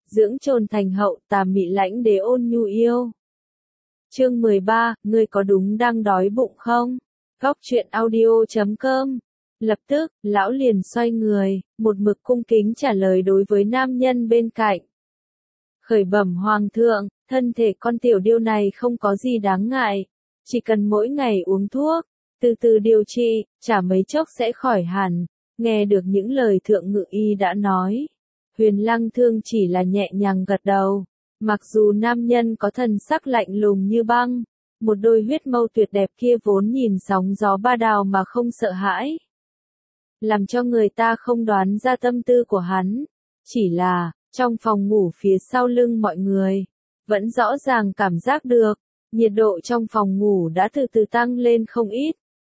dưỡng trồn thành hậu, tà mị lãnh đế ôn nhu yêu. Chương 13, ngươi có đúng đang đói bụng không? Góc truyện audio.com. Lập tức, lão liền xoay người, một mực cung kính trả lời đối với nam nhân bên cạnh. Khởi bẩm hoàng thượng, thân thể con tiểu điêu này không có gì đáng ngại, chỉ cần mỗi ngày uống thuốc, từ từ điều trị, chả mấy chốc sẽ khỏi hẳn. Nghe được những lời thượng ngự y đã nói, Huyền Lăng Thương chỉ là nhẹ nhàng gật đầu. Mặc dù nam nhân có thần sắc lạnh lùng như băng, một đôi huyết mâu tuyệt đẹp kia vốn nhìn sóng gió ba đào mà không sợ hãi, làm cho người ta không đoán ra tâm tư của hắn. Chỉ là, trong phòng ngủ phía sau lưng mọi người, vẫn rõ ràng cảm giác được, nhiệt độ trong phòng ngủ đã từ từ tăng lên không ít.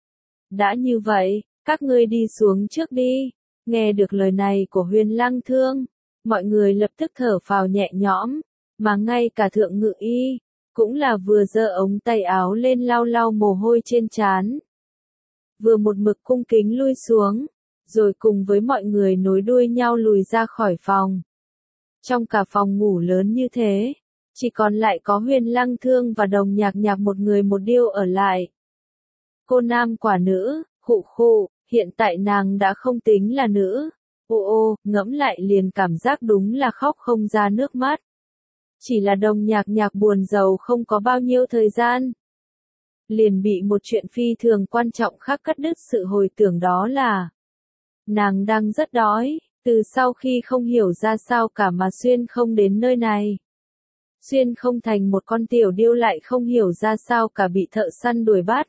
Đã như vậy, các ngươi đi xuống trước đi. Nghe được lời này của Huyền Lăng Thương, mọi người lập tức thở phào nhẹ nhõm, mà ngay cả thượng ngự y, cũng là vừa giơ ống tay áo lên lau lau mồ hôi trên trán. Vừa một mực cung kính lui xuống, rồi cùng với mọi người nối đuôi nhau lùi ra khỏi phòng. Trong cả phòng ngủ lớn như thế, chỉ còn lại có Huyền Lăng Thương và Đồng Nhạc Nhạc một người một điêu ở lại. Cô nam quả nữ, khụ khụ, hiện tại nàng đã không tính là nữ. Ô, ngẫm lại liền cảm giác đúng là khóc không ra nước mắt. Chỉ là Đồng Nhạc Nhạc buồn rầu không có bao nhiêu thời gian, liền bị một chuyện phi thường quan trọng khác cắt đứt sự hồi tưởng, đó là nàng đang rất đói, từ sau khi không hiểu ra sao cả mà xuyên không đến nơi này. Xuyên không thành một con tiểu điêu lại không hiểu ra sao cả bị thợ săn đuổi bắt.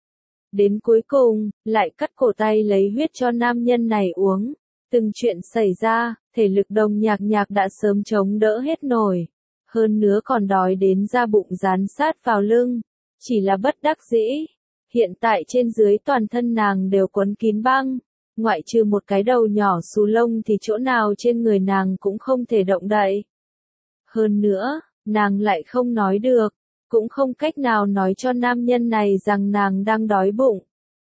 Đến cuối cùng, lại cắt cổ tay lấy huyết cho nam nhân này uống. Từng chuyện xảy ra, thể lực Đồng Nhạc Nhạc đã sớm chống đỡ hết nổi. Hơn nữa còn đói đến da bụng dán sát vào lưng. Chỉ là bất đắc dĩ. Hiện tại trên dưới toàn thân nàng đều quấn kín băng. Ngoại trừ một cái đầu nhỏ xù lông thì chỗ nào trên người nàng cũng không thể động đậy. Hơn nữa, nàng lại không nói được, cũng không cách nào nói cho nam nhân này rằng nàng đang đói bụng.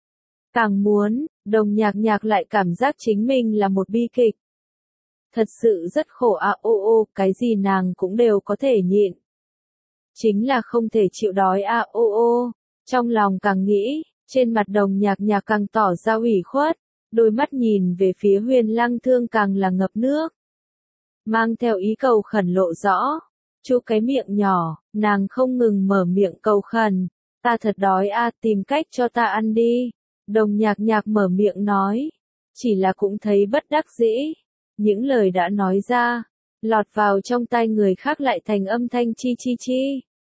Càng muốn, Đồng Nhạc Nhạc lại cảm giác chính mình là một bi kịch. Thật sự rất khổ à, cái gì nàng cũng đều có thể nhịn. Chính là không thể chịu đói à, trong lòng càng nghĩ, trên mặt Đồng Nhạc Nhạc càng tỏ ra ủy khuất, đôi mắt nhìn về phía Huyền Lăng Thương càng là ngập nước. Mang theo ý cầu khẩn lộ rõ, chu cái miệng nhỏ, nàng không ngừng mở miệng cầu khẩn, ta thật đói à, tìm cách cho ta ăn đi. Đồng Nhạc Nhạc mở miệng nói, chỉ là cũng thấy bất đắc dĩ. Những lời đã nói ra, lọt vào trong tai người khác lại thành âm thanh chi chi chi.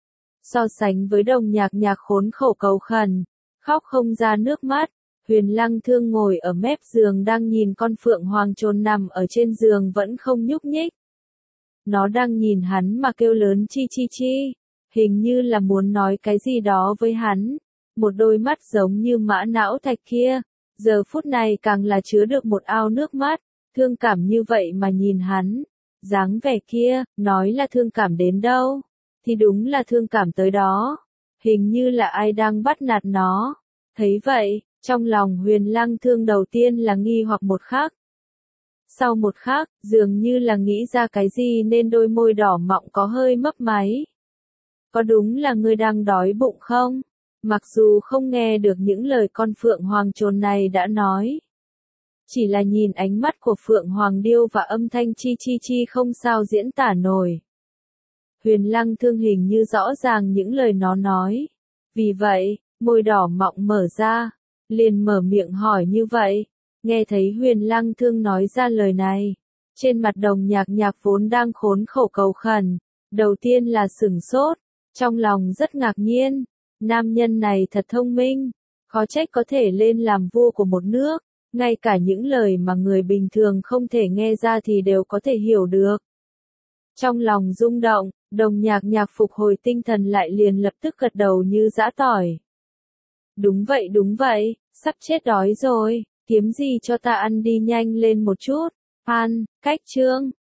So sánh với Đồng Nhạc Nhạc khốn khổ cầu khẩn, khóc không ra nước mắt, Huyền Lăng Thương ngồi ở mép giường đang nhìn con phượng hoàng trồn nằm ở trên giường vẫn không nhúc nhích. Nó đang nhìn hắn mà kêu lớn chi chi chi, hình như là muốn nói cái gì đó với hắn. Một đôi mắt giống như mã não thạch kia, giờ phút này càng là chứa được một ao nước mắt, thương cảm như vậy mà nhìn hắn. Dáng vẻ kia, nói là thương cảm đến đâu, thì đúng là thương cảm tới đó. Hình như là ai đang bắt nạt nó. Thấy vậy, trong lòng Huyền Lăng Thương đầu tiên là nghi hoặc một khắc. Sau một khắc, dường như là nghĩ ra cái gì nên đôi môi đỏ mọng có hơi mấp máy. Có đúng là ngươi đang đói bụng không? Mặc dù không nghe được những lời con Phượng Hoàng trồn này đã nói. Chỉ là nhìn ánh mắt của Phượng Hoàng điêu và âm thanh chi chi chi không sao diễn tả nổi. Huyền Lăng Thương hình như rõ ràng những lời nó nói. Vì vậy, môi đỏ mọng mở ra, liền mở miệng hỏi như vậy. Nghe thấy Huyền Lăng Thương nói ra lời này, trên mặt Đồng Nhạc Nhạc vốn đang khốn khổ cầu khẩn, đầu tiên là sửng sốt, trong lòng rất ngạc nhiên. Nam nhân này thật thông minh, khó trách có thể lên làm vua của một nước, ngay cả những lời mà người bình thường không thể nghe ra thì đều có thể hiểu được. Trong lòng rung động, Đồng Nhạc Nhạc phục hồi tinh thần lại liền lập tức gật đầu như giã tỏi. Đúng vậy, sắp chết đói rồi, kiếm gì cho ta ăn đi nhanh lên một chút. Cách chương